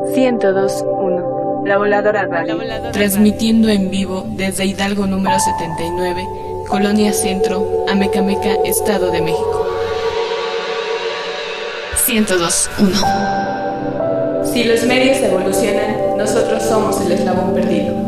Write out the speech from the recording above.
102.1 La Voladora Radio. Transmitiendo en vivo desde Hidalgo número 79, Colonia Centro, Amecameca, Estado de México. 102.1. Si los medios evolucionan, nosotros somos el eslabón perdido.